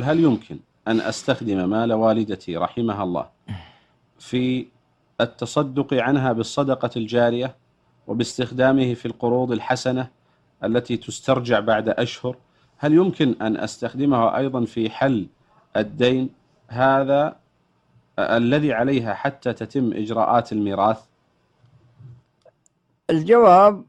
هل يمكن أن أستخدم مال والدتي رحمها الله في التصدق عنها بالصدقة الجارية وباستخدامه في القروض الحسنة التي تسترجع بعد أشهر؟ هل يمكن أن أستخدمه أيضا في حل الدين هذا الذي عليها حتى تتم إجراءات الميراث؟ الجواب: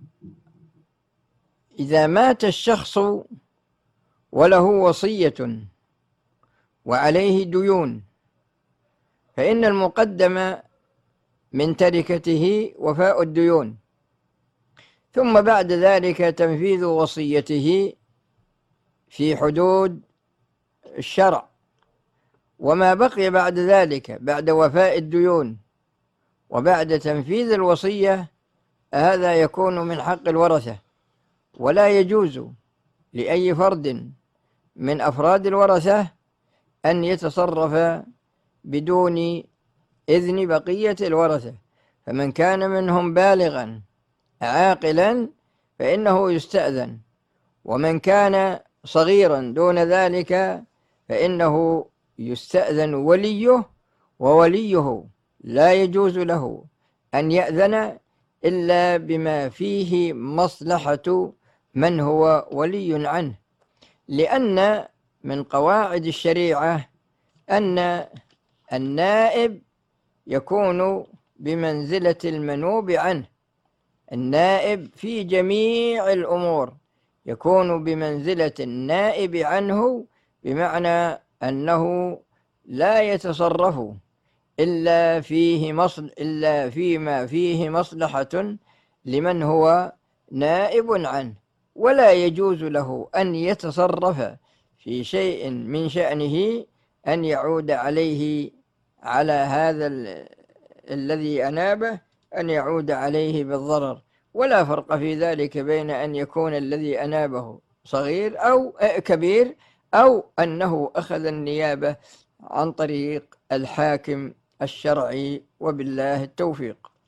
إذا مات الشخص وله وصية وعليه ديون فإن المقدم من تركته وفاء الديون، ثم بعد ذلك تنفيذ وصيته في حدود الشرع، وما بقي بعد ذلك بعد وفاء الديون وبعد تنفيذ الوصية هذا يكون من حق الورثة، ولا يجوز لأي فرد من أفراد الورثة أن يتصرف بدون إذن بقية الورثة. فمن كان منهم بالغا عاقلا فإنه يستأذن، ومن كان صغيرا دون ذلك فإنه يستأذن وليه، ووليه لا يجوز له أن يأذن إلا بما فيه مصلحة من هو ولي عنه، لأن من قواعد الشريعة أن النائب يكون بمنزلة المنوب عنه. النائب في جميع الأمور يكون بمنزلة النائب عنه، بمعنى أنه لا يتصرف إلا فيما فيه مصلحة لمن هو نائب عنه، ولا يجوز له أن يتصرف في شيء من شأنه أن يعود عليه على هذا الذي أنابه أن يعود عليه بالضرر. ولا فرق في ذلك بين أن يكون الذي أنابه صغير أو كبير، أو أنه أخذ النيابة عن طريق الحاكم الشرعي، وبالله التوفيق.